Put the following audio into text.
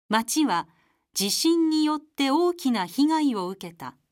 町は地震によって大きな被害を受けた。